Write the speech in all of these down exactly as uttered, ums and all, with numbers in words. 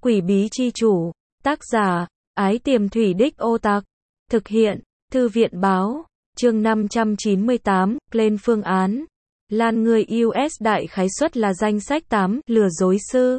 Quỷ bí chi chủ. Tác giả, Ái Tiềm Thủy Đích Ô Tặc. Thực hiện, Thư viện báo. Chương năm trăm chín mươi tám, lên phương án. Lan người u ét đại khái suất là danh sách tám, lừa dối sư.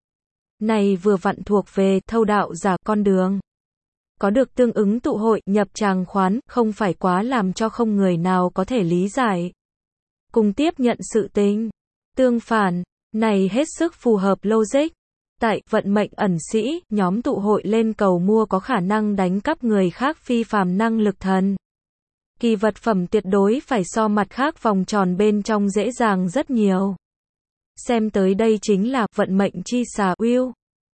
Này vừa vặn thuộc về thâu đạo giả con đường. Có được tương ứng tụ hội, nhập tràng khoán, không phải quá làm cho không người nào có thể lý giải. Cùng tiếp nhận sự tình. Tương phản, này hết sức phù hợp logic. Tại vận mệnh ẩn sĩ, nhóm tụ hội lên cầu mua có khả năng đánh cắp người khác phi phàm năng lực thần. Kỳ vật phẩm tuyệt đối phải so mặt khác vòng tròn bên trong dễ dàng rất nhiều. Xem tới đây chính là vận mệnh chi xà Will.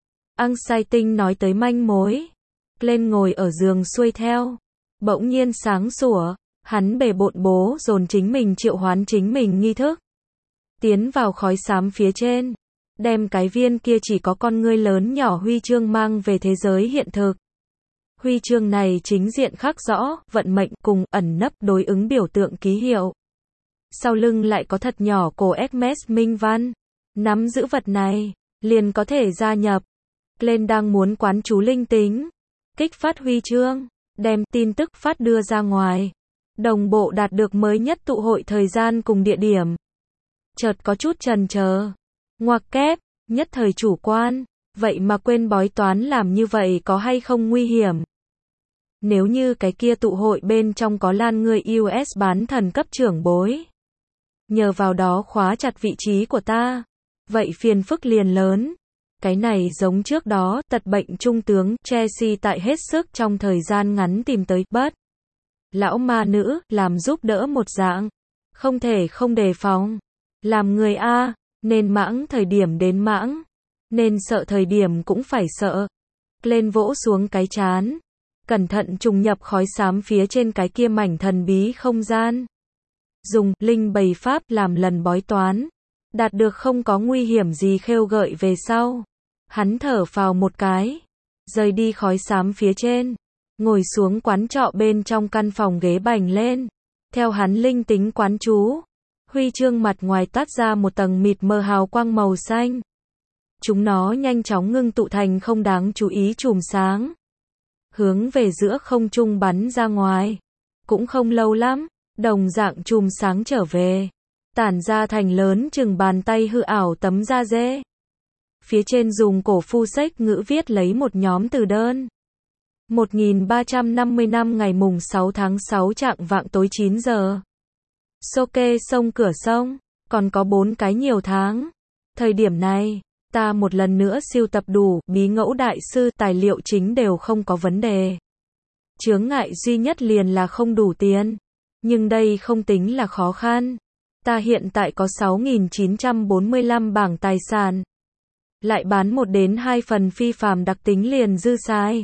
Anxiety nói tới manh mối. Lên ngồi ở giường xuôi theo. Bỗng nhiên sáng sủa, hắn bề bộn bố dồn chính mình triệu hoán chính mình nghi thức. Tiến vào khói xám phía trên. Đem cái viên kia chỉ có con ngươi lớn nhỏ huy chương mang về thế giới hiện thực. Huy chương này chính diện khắc rõ, vận mệnh cùng ẩn nấp đối ứng biểu tượng ký hiệu. Sau lưng lại có thật nhỏ cổ Hermes minh văn. Nắm giữ vật này, liền có thể gia nhập. Lên đang muốn quán chú linh tính. Kích phát huy chương, đem tin tức phát đưa ra ngoài. Đồng bộ đạt được mới nhất tụ hội thời gian cùng địa điểm. Chợt có chút chần chờ. Ngoặc kép, nhất thời chủ quan. Vậy mà quên bói toán làm như vậy có hay không nguy hiểm? Nếu như cái kia tụ hội bên trong có Lan người u ét bán thần cấp trưởng bối. Nhờ vào đó khóa chặt vị trí của ta. Vậy phiền phức liền lớn. Cái này giống trước đó, tật bệnh trung tướng, Chelsea tại hết sức trong thời gian ngắn tìm tới, bất. Lão ma nữ, làm giúp đỡ một dạng. Không thể không đề phòng. Làm người A, nên mãng thời điểm đến mãng. Nên sợ thời điểm cũng phải sợ. Lên vỗ xuống cái chán. Cẩn thận trùng nhập khói xám phía trên cái kia mảnh thần bí không gian. Dùng linh bày pháp làm lần bói toán. Đạt được không có nguy hiểm gì khêu gợi về sau. Hắn thở phào một cái. Rời đi khói xám phía trên. Ngồi xuống quán trọ bên trong căn phòng ghế bành lên. Theo hắn linh tính quán chú. Huy chương mặt ngoài toát ra một tầng mịt mờ hào quang màu xanh. Chúng nó nhanh chóng ngưng tụ thành không đáng chú ý chùm sáng. Hướng về giữa không trung bắn ra ngoài. Cũng không lâu lắm, đồng dạng chùm sáng trở về. Tản ra thành lớn chừng bàn tay hư ảo tấm da dê. Phía trên dùng cổ phu sách ngữ viết lấy một nhóm từ đơn. một nghìn ba trăm năm mươi năm ngày mùng sáu tháng sáu chạng vạng tối chín giờ. Soke sông cửa sông, còn có bốn cái nhiều tháng. Thời điểm này, ta một lần nữa siêu tập đủ, bí ngẫu đại sư tài liệu chính đều không có vấn đề. Chướng ngại duy nhất liền là không đủ tiền. Nhưng đây không tính là khó khăn. Ta hiện tại có sáu nghìn chín trăm bốn mươi lăm bảng tài sản. Lại bán một đến hai phần phi phàm đặc tính liền dư sai.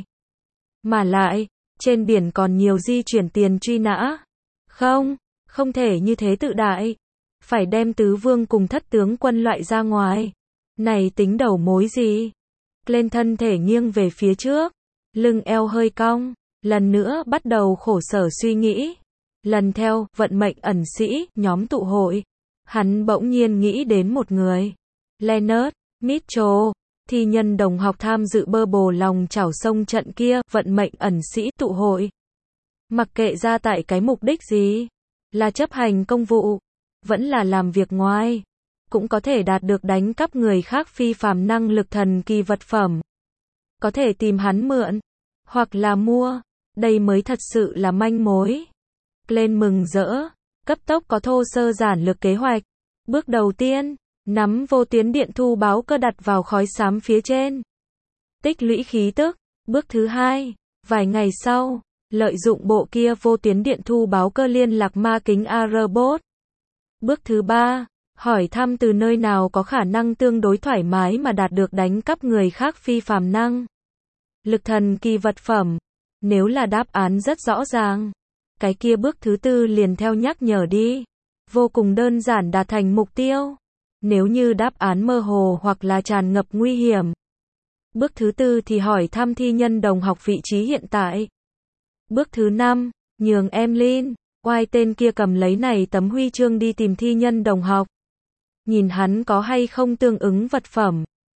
Mà lại, trên biển còn nhiều di chuyển tiền truy nã. Không, không thể như thế tự đại. Phải đem tứ vương cùng thất tướng quân loại ra ngoài. Này tính đầu mối gì? Lên thân thể nghiêng về phía trước. Lưng eo hơi cong. Lần nữa bắt đầu khổ sở suy nghĩ. Lần theo, vận mệnh ẩn sĩ, nhóm tụ hội. Hắn bỗng nhiên nghĩ đến một người. Leonard Mitchell, thi nhân đồng học tham dự bơ bồ lòng chảo sông trận kia, vận mệnh ẩn sĩ tụ hội. Mặc kệ ra tại cái mục đích gì, là chấp hành công vụ, vẫn là làm việc ngoài, cũng có thể đạt được đánh cắp người khác phi phàm năng lực thần kỳ vật phẩm. Có thể tìm hắn mượn, hoặc là mua, đây mới thật sự là manh mối. Lên mừng rỡ, cấp tốc có thô sơ giản lược kế hoạch. Bước đầu tiên, nắm vô tuyến điện thu báo cơ đặt vào khói xám phía trên. Tích lũy khí tức. Bước thứ hai, vài ngày sau, lợi dụng bộ kia vô tuyến điện thu báo cơ liên lạc ma kính A-robot. Bước thứ ba, hỏi thăm từ nơi nào có khả năng tương đối thoải mái mà đạt được đánh cắp người khác phi phàm năng lực thần kỳ vật phẩm. Nếu là đáp án rất rõ ràng, cái kia bước thứ tư liền theo nhắc nhở đi. Vô cùng đơn giản đạt thành mục tiêu. Nếu như đáp án mơ hồ hoặc là tràn ngập nguy hiểm. Bước thứ tư thì hỏi thăm thi nhân đồng học vị trí hiện tại. Bước thứ năm, nhường em Lin, oai tên kia cầm lấy này tấm huy chương đi tìm thi nhân đồng học. Nhìn hắn có hay không tương ứng vật phẩm.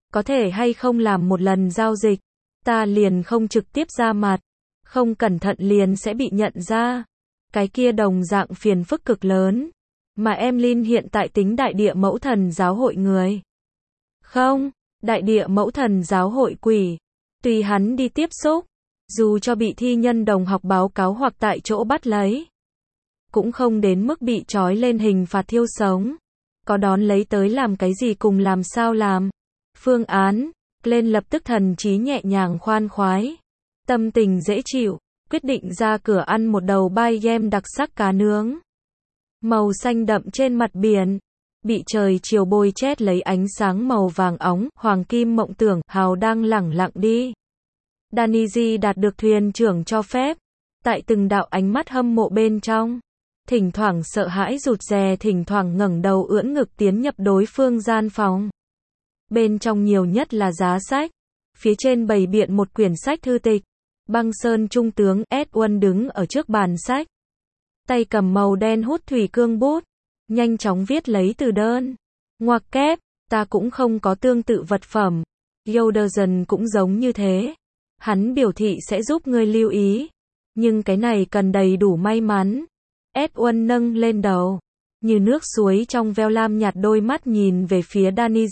có thể hay không làm một lần giao dịch, ta liền không trực tiếp ra mặt, không cẩn thận liền sẽ bị nhận ra. Cái kia đồng dạng phiền phức cực lớn, mà em Lin hiện tại tính đại địa mẫu thần giáo hội người. Không, đại địa mẫu thần giáo hội quỷ, tùy hắn đi tiếp xúc, dù cho bị thi nhân đồng học báo cáo hoặc tại chỗ bắt lấy, cũng không đến mức bị trói lên hình phạt thiêu sống. Có đón lấy tới làm cái gì cùng làm sao làm. Phương án, lên lập tức thần trí nhẹ nhàng khoan khoái, tâm tình dễ chịu, quyết định ra cửa ăn một đầu bai game đặc sắc cá nướng. Màu xanh đậm trên mặt biển, bị trời chiều bôi chét lấy ánh sáng màu vàng óng, hoàng kim mộng tưởng, hào đang lẳng lặng đi. Danny đạt được thuyền trưởng cho phép, tại từng đạo ánh mắt hâm mộ bên trong, thỉnh thoảng sợ hãi rụt rè, thỉnh thoảng ngẩng đầu ưỡn ngực tiến nhập đối phương gian phòng. Bên trong nhiều nhất là giá sách, phía trên bày biện một quyển sách thư tịch. Băng Sơn trung tướng Edwin đứng ở trước bàn sách, tay cầm màu đen hút thủy cương bút, nhanh chóng viết lấy từ đơn. Ngoặc kép, ta cũng không có tương tự vật phẩm. Yoderson cũng giống như thế. Hắn biểu thị sẽ giúp ngươi lưu ý, nhưng cái này cần đầy đủ may mắn. Edwin nâng lên đầu, như nước suối trong veo lam nhạt, đôi mắt nhìn về phía Danny.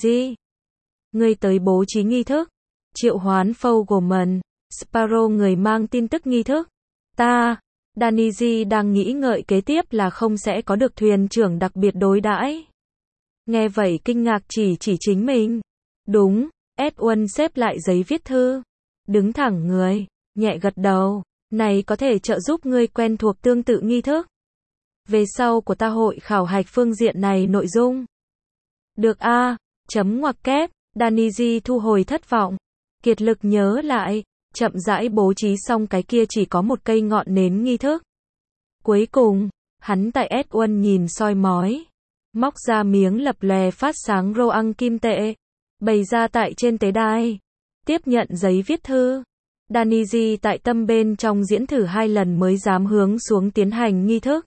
Ngươi tới bố trí nghi thức, triệu hoán Fogelman, Sparrow người mang tin tức nghi thức. Ta, Danny đang nghĩ ngợi kế tiếp là không sẽ có được thuyền trưởng đặc biệt đối đãi. Nghe vậy kinh ngạc chỉ chỉ chính mình. Đúng, Edwin xếp lại giấy viết thư, đứng thẳng người, nhẹ gật đầu. Này có thể trợ giúp ngươi quen thuộc tương tự nghi thức. Về sau của ta hội khảo hạch phương diện này nội dung. Được a, chấm ngoặc kép, Danny thu hồi thất vọng. Kiệt lực nhớ lại, chậm rãi bố trí xong cái kia chỉ có một cây ngọn nến nghi thức. Cuối cùng, hắn tại Edwin nhìn soi mói, móc ra miếng lập lòe phát sáng rô ăn kim tệ, bày ra tại trên tế đài, tiếp nhận giấy viết thư. Danny tại tâm bên trong diễn thử hai lần mới dám hướng xuống tiến hành nghi thức.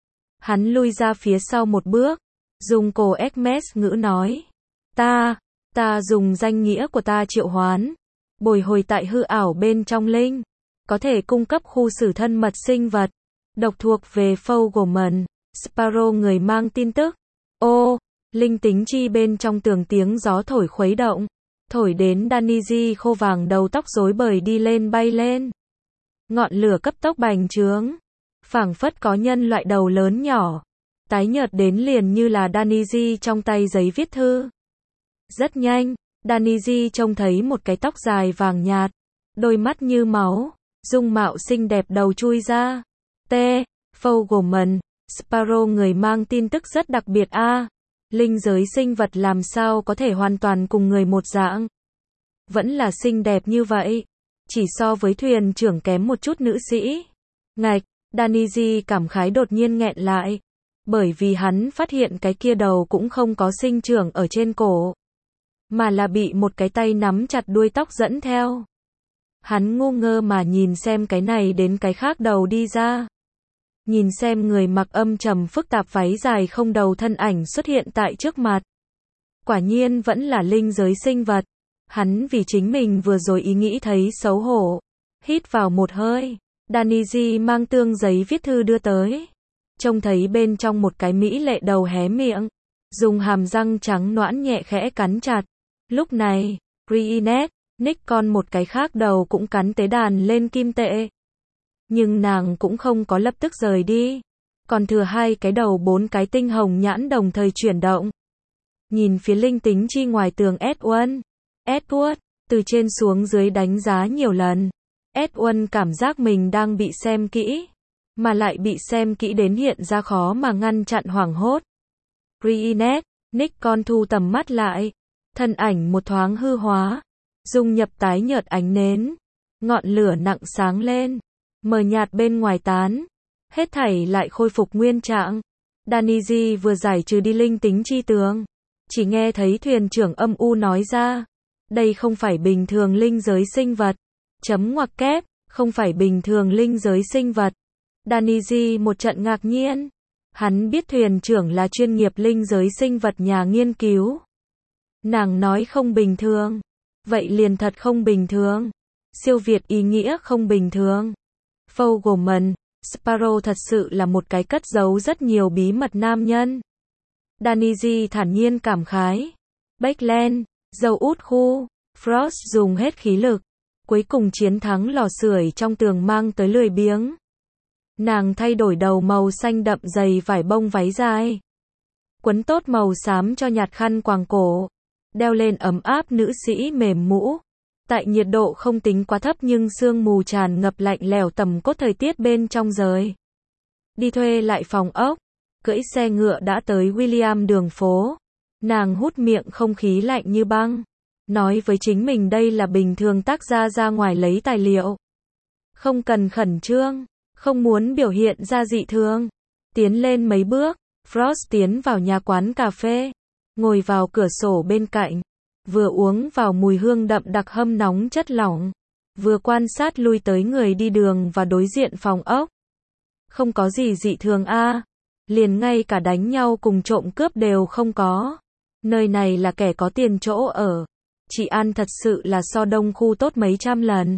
Hắn lui ra phía sau một bước, dùng cổ Hermes ngữ nói. Ta, ta dùng danh nghĩa của ta triệu hoán, bồi hồi tại hư ảo bên trong linh, có thể cung cấp khu xử thân mật sinh vật, độc thuộc về Fogelman, Sparrow người mang tin tức. Ô, linh tính chi bên trong tường tiếng gió thổi khuấy động, thổi đến Danny khô vàng đầu tóc rối bời đi lên bay lên. Ngọn lửa cấp tốc bành trướng, phảng phất có nhân loại đầu lớn nhỏ, tái nhợt đến liền như là Danny trong tay giấy viết thư. Rất nhanh, Danny trông thấy một cái tóc dài vàng nhạt, đôi mắt như máu, dung mạo xinh đẹp đầu chui ra. T. Fogelman, Sparrow người mang tin tức rất đặc biệt a. À, linh giới sinh vật làm sao có thể hoàn toàn cùng người một dạng. Vẫn là xinh đẹp như vậy, chỉ so với thuyền trưởng kém một chút nữ sĩ. Ngạch, Danny cảm khái đột nhiên nghẹn lại, bởi vì hắn phát hiện cái kia đầu cũng không có sinh trưởng ở trên cổ, mà là bị một cái tay nắm chặt đuôi tóc dẫn theo. Hắn ngu ngơ mà nhìn xem cái này đến cái khác đầu đi ra. Nhìn xem người mặc âm trầm phức tạp váy dài không đầu thân ảnh xuất hiện tại trước mặt. Quả nhiên vẫn là linh giới sinh vật. Hắn vì chính mình vừa rồi ý nghĩ thấy xấu hổ. Hít vào một hơi. Danny mang tương giấy viết thư đưa tới. Trông thấy bên trong một cái mỹ lệ đầu hé miệng, dùng hàm răng trắng nõn nhẹ khẽ cắn chặt. Lúc này, Reenet, Nick con một cái khác đầu cũng cắn tế đàn lên kim tệ. Nhưng nàng cũng không có lập tức rời đi. Còn thừa hai cái đầu bốn cái tinh hồng nhãn đồng thời chuyển động. Nhìn phía linh tính chi ngoài tường Edwin. Edward, từ trên xuống dưới đánh giá nhiều lần. Edwin cảm giác mình đang bị xem kỹ. Mà lại bị xem kỹ đến hiện ra khó mà ngăn chặn hoảng hốt. Reenet, Nick con thu tầm mắt lại. Thân ảnh một thoáng hư hóa. Dung nhập tái nhợt ánh nến. Ngọn lửa nặng sáng lên. Mờ nhạt bên ngoài tán. Hết thảy lại khôi phục nguyên trạng. Danny vừa giải trừ đi linh tính chi tường. Chỉ nghe thấy thuyền trưởng âm u nói ra. Đây không phải bình thường linh giới sinh vật. Chấm ngoặc kép, không phải bình thường linh giới sinh vật. Danny một trận ngạc nhiên. Hắn biết thuyền trưởng là chuyên nghiệp linh giới sinh vật nhà nghiên cứu. Nàng nói không bình thường. Vậy liền thật không bình thường. Siêu việt ý nghĩa không bình thường. Fogelman, Sparrow thật sự là một cái cất giấu rất nhiều bí mật nam nhân. Danny thản nhiên cảm khái. Backland, dầu út khu, Frost dùng hết khí lực. Cuối cùng chiến thắng lò sưởi trong tường mang tới lười biếng. Nàng thay đổi đầu màu xanh đậm dày vải bông váy dài. Quấn tốt màu xám cho nhạt khăn quàng cổ. Đeo lên ấm áp nữ sĩ mềm mũ. Tại nhiệt độ không tính quá thấp nhưng sương mù tràn ngập lạnh lẽo tầm cốt thời tiết bên trong rời. Đi thuê lại phòng ốc. Cưỡi xe ngựa đã tới William đường phố. Nàng hút miệng không khí lạnh như băng. Nói với chính mình đây là bình thường tác gia ra ngoài lấy tài liệu. Không cần khẩn trương. Không muốn biểu hiện ra dị thường. Tiến lên mấy bước. Frost tiến vào nhà quán cà phê. Ngồi vào cửa sổ bên cạnh. Vừa uống vào mùi hương đậm đặc hâm nóng chất lỏng. Vừa quan sát lui tới người đi đường và đối diện phòng ốc. Không có gì dị thường a à. Liền ngay cả đánh nhau cùng trộm cướp đều không có. Nơi này là kẻ có tiền chỗ ở. Chị An thật sự là so đông khu tốt mấy trăm lần.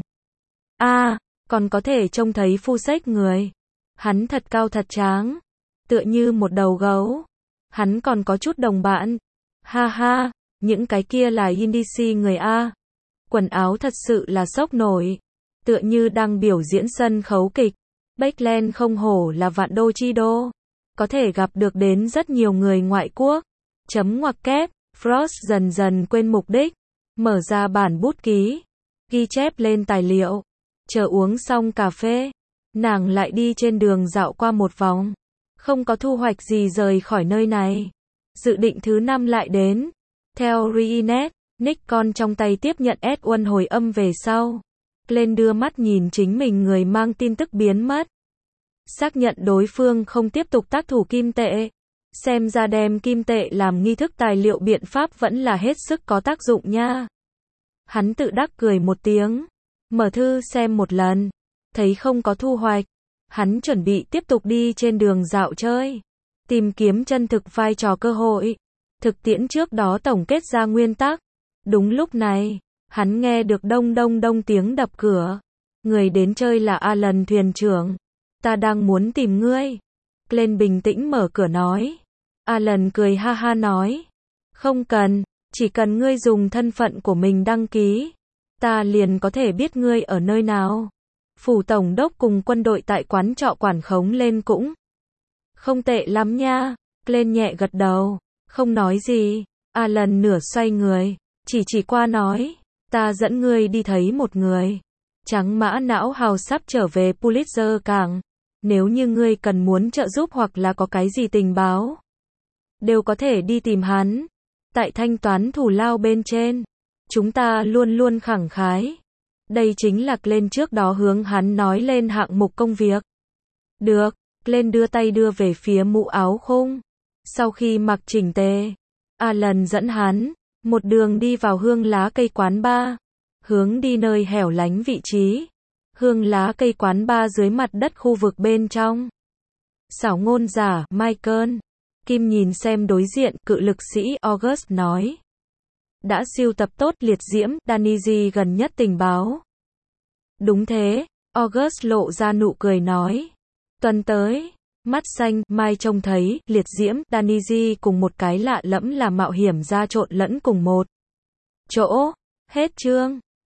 A à, còn có thể trông thấy phu xếch người. Hắn thật cao thật tráng. Tựa như một đầu gấu. Hắn còn có chút đồng bạn. Ha ha, những cái kia là Indici người A. Quần áo thật sự là sốc nổi. Tựa như đang biểu diễn sân khấu kịch. Backland không hổ là vạn đô chi đô. Có thể gặp được đến rất nhiều người ngoại quốc. Chấm ngoặc kép, Frost dần dần quên mục đích. Mở ra bản bút ký. Ghi chép lên tài liệu. Chờ uống xong cà phê. Nàng lại đi trên đường dạo qua một vòng. Không có thu hoạch gì rời khỏi nơi này. Dự định thứ năm lại đến. Theo Reenet, Nikon trong tay tiếp nhận ét một hồi âm về sau. Glenn đưa mắt nhìn chính mình người mang tin tức biến mất. Xác nhận đối phương không tiếp tục tác thủ kim tệ. Xem ra đem kim tệ làm nghi thức tài liệu biện pháp vẫn là hết sức có tác dụng nha. Hắn tự đắc cười một tiếng. Mở thư xem một lần. Thấy không có thu hoạch. Hắn chuẩn bị tiếp tục đi trên đường dạo chơi. Tìm kiếm chân thực vai trò cơ hội. Thực tiễn trước đó tổng kết ra nguyên tắc. Đúng lúc này, hắn nghe được đông đông đông tiếng đập cửa. Người đến chơi là Alan thuyền trưởng. Ta đang muốn tìm ngươi. Glenn bình tĩnh mở cửa nói. Alan cười ha ha nói. Không cần, chỉ cần ngươi dùng thân phận của mình đăng ký. Ta liền có thể biết ngươi ở nơi nào. Phủ tổng đốc cùng quân đội tại quán trọ quản khống lên cũng. Không tệ lắm nha. Glenn nhẹ gật đầu. Không nói gì. Alan nửa xoay người. Chỉ chỉ qua nói. Ta dẫn ngươi đi thấy một người. Trắng mã não hào sắp trở về Pulitzer cảng. Nếu như ngươi cần muốn trợ giúp hoặc là có cái gì tình báo. Đều có thể đi tìm hắn. Tại thanh toán thù lao bên trên. Chúng ta luôn luôn khẳng khái. Đây chính là Glenn trước đó hướng hắn nói lên hạng mục công việc. Được. Glenn đưa tay đưa về phía mũ áo khung. Sau khi mặc chỉnh tề, Alan dẫn hắn, một đường đi vào hương lá cây quán bar. Hướng đi nơi hẻo lánh vị trí. Hương lá cây quán bar dưới mặt đất khu vực bên trong. Xảo ngôn giả, Michael. Kim nhìn xem đối diện, cự lực sĩ August nói. Đã sưu tập tốt liệt diễm, Danny gần nhất tình báo. Đúng thế, August lộ ra nụ cười nói. Tuần tới, mắt xanh, Mai trông thấy, liệt diễm, Danny cùng một cái lạ lẫm là mạo hiểm ra trộn lẫn cùng một chỗ. Hết chương.